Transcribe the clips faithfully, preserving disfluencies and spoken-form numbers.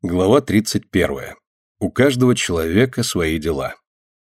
Глава тридцать первая. У каждого человека свои дела.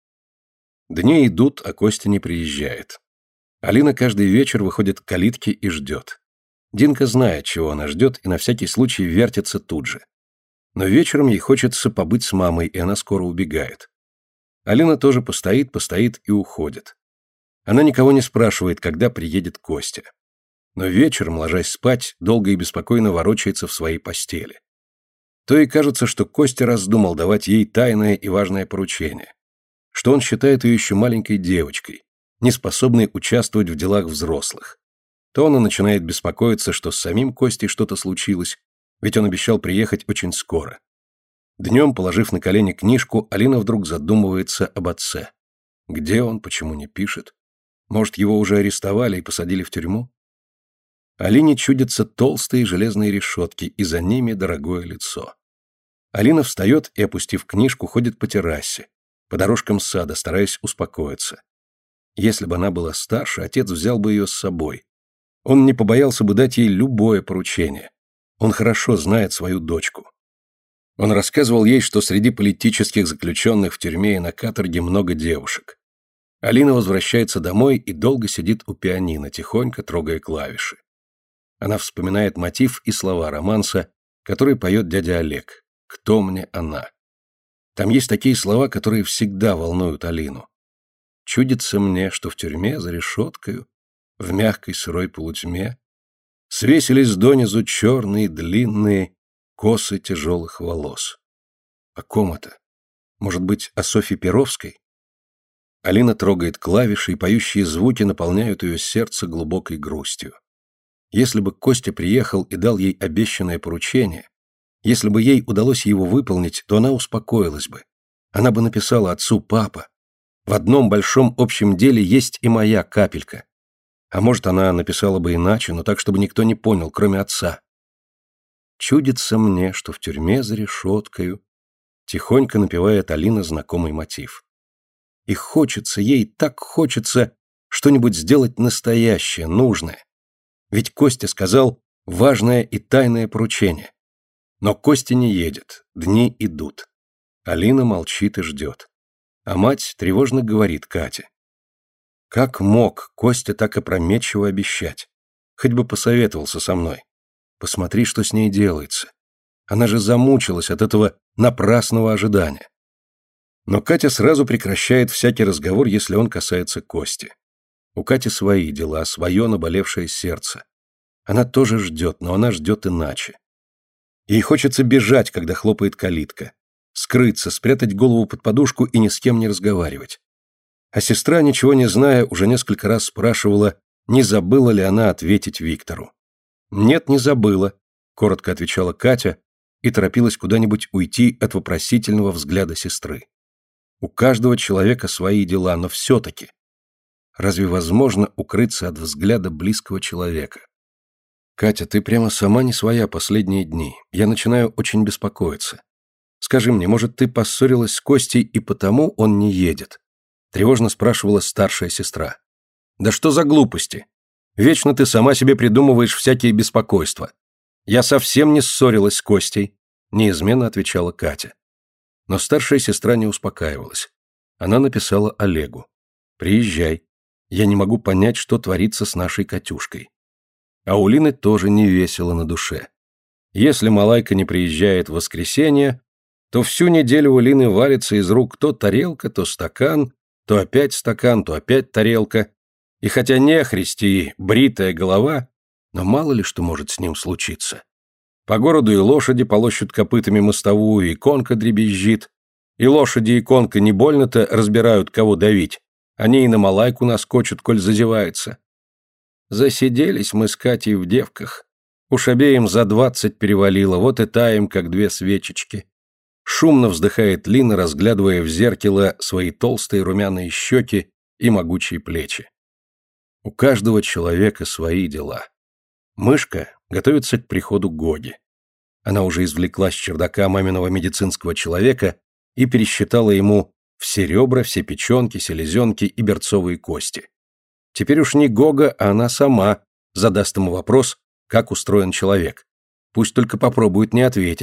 Дни идут, а Костя не приезжает. Алина каждый вечер выходит к калитке и ждет. Динка знает, чего она ждет, и на всякий случай вертится тут же. Но вечером ей хочется побыть с мамой, и она скоро убегает. Алина тоже постоит, постоит и уходит. Она никого не спрашивает, когда приедет Костя. Но вечером, ложась спать, долго и беспокойно ворочается в своей постели. То и кажется, что Костя раздумал давать ей тайное и важное поручение, что он считает ее еще маленькой девочкой, не способной участвовать в делах взрослых. То она начинает беспокоиться, что с самим Костей что-то случилось, ведь он обещал приехать очень скоро. Днем, положив на колени книжку, Алина вдруг задумывается об отце. Где он, почему не пишет? Может, его уже арестовали и посадили в тюрьму? Алине чудятся толстые железные решетки, и за ними дорогое лицо. Алина встает и, опустив книжку, ходит по террасе, по дорожкам сада, стараясь успокоиться. Если бы она была старше, отец взял бы ее с собой. Он не побоялся бы дать ей любое поручение. Он хорошо знает свою дочку. Он рассказывал ей, что среди политических заключенных в тюрьме и на каторге много девушек. Алина возвращается домой и долго сидит у пианино, тихонько трогая клавиши. Она вспоминает мотив и слова романса, который поет дядя Олег. «Кто мне она?». Там есть такие слова, которые всегда волнуют Алину. Чудится мне, что в тюрьме за решеткою, в мягкой сырой полутьме, свесились донизу черные длинные косы тяжелых волос. О ком это? Может быть, о Софье Перовской? Алина трогает клавиши, и поющие звуки наполняют ее сердце глубокой грустью. Если бы Костя приехал и дал ей обещанное поручение, если бы ей удалось его выполнить, то она успокоилась бы. Она бы написала отцу: «Папа, в одном большом общем деле есть и моя капелька». А может, она написала бы иначе, но так, чтобы никто не понял, кроме отца. «Чудится мне, что в тюрьме за решеткою», тихонько напевает Алина знакомый мотив. И хочется ей, так хочется что-нибудь сделать настоящее, нужное. Ведь Костя сказал важное и тайное поручение. Но Костя не едет, дни идут. Алина молчит и ждет. А мать тревожно говорит Кате: «Как мог Костя так опрометчиво обещать? Хоть бы посоветовался со мной. Посмотри, что с ней делается. Она же замучилась от этого напрасного ожидания». Но Катя сразу прекращает всякий разговор, если он касается Кости. У Кати свои дела, свое наболевшее сердце. Она тоже ждет, но она ждет иначе. Ей хочется бежать, когда хлопает калитка, скрыться, спрятать голову под подушку и ни с кем не разговаривать. А сестра, ничего не зная, уже несколько раз спрашивала, не забыла ли она ответить Виктору. «Нет, не забыла», — коротко отвечала Катя и торопилась куда-нибудь уйти от вопросительного взгляда сестры. У каждого человека свои дела, но все-таки. Разве возможно укрыться от взгляда близкого человека? «Катя, ты прямо сама не своя последние дни. Я начинаю очень беспокоиться. Скажи мне, может, ты поссорилась с Костей, и потому он не едет?» Тревожно спрашивала старшая сестра. «Да что за глупости? Вечно ты сама себе придумываешь всякие беспокойства. Я совсем не ссорилась с Костей», неизменно отвечала Катя. Но старшая сестра не успокаивалась. Она написала Олегу: «Приезжай. Я не могу понять, что творится с нашей Катюшкой». А у Лины тоже не весело на душе. Если Малайка не приезжает в воскресенье, то всю неделю у Лины валится из рук то тарелка, то стакан, то опять стакан, то опять тарелка. И хотя нехрист и бритая голова, но мало ли что может с ним случиться. По городу и лошади полощут копытами мостовую, и конка дребезжит. И лошади, и конка не больно-то разбирают, кого давить. Они и на Малайку наскочат, коль зазевается. Засиделись мы с Катей в девках. Уж обеим за двадцать перевалило, вот и таем, как две свечечки. Шумно вздыхает Лина, разглядывая в зеркало свои толстые румяные щеки и могучие плечи. У каждого человека свои дела. Мышка готовится к приходу Гоги. Она уже извлекла с чердака маминого медицинского человека и пересчитала ему все ребра, все печенки, селезенки и берцовые кости. Теперь уж не Гога, а она сама задаст ему вопрос, как устроен человек. Пусть только попробует не ответить.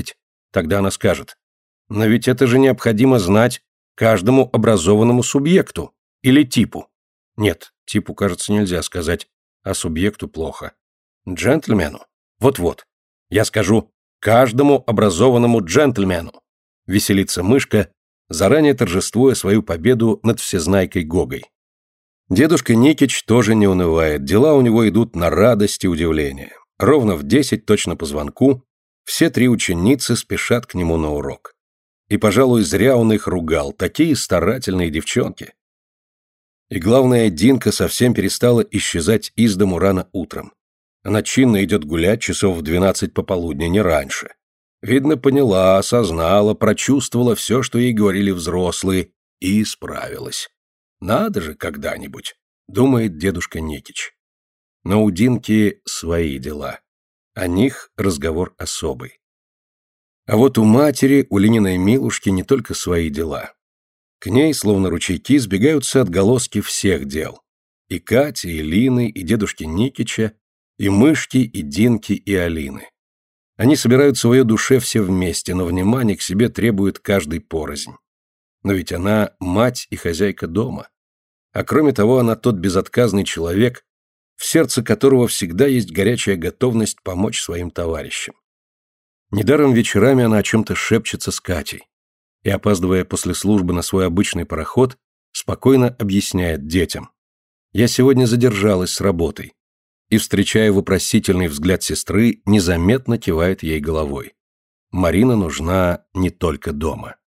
Тогда она скажет: «Но ведь это же необходимо знать каждому образованному субъекту или типу». Нет, типу, кажется, нельзя сказать, а субъекту плохо. Джентльмену? Вот-вот. Я скажу: каждому образованному джентльмену. Веселится мышка, заранее торжествуя свою победу над всезнайкой Гогой. Дедушка Никич тоже не унывает, дела у него идут на радость и удивление. Ровно в десять, точно по звонку, все три ученицы спешат к нему на урок. И, пожалуй, зря он их ругал, такие старательные девчонки. И главное, Динка совсем перестала исчезать из дому рано утром. Она чинно идет гулять часов в двенадцать пополудни, не раньше. Видно, поняла, осознала, прочувствовала все, что ей говорили взрослые, и исправилась. Надо же когда-нибудь, думает дедушка Никич. Но у Динки свои дела. О них разговор особый. А вот у матери, у Лининой Милушки не только свои дела. К ней, словно ручейки, сбегаются отголоски всех дел. И Кати, и Лины, и дедушки Никича, и Мышки, и Динки, и Алины. Они собираются в ее душе все вместе, но внимание к себе требует каждый порознь. Но ведь она мать и хозяйка дома. А кроме того, она тот безотказный человек, в сердце которого всегда есть горячая готовность помочь своим товарищам. Недаром вечерами она о чем-то шепчется с Катей и, опаздывая после службы на свой обычный пароход, спокойно объясняет детям: «Я сегодня задержалась с работой», и, встречая вопросительный взгляд сестры, незаметно кивает ей головой. Марина нужна не только дома.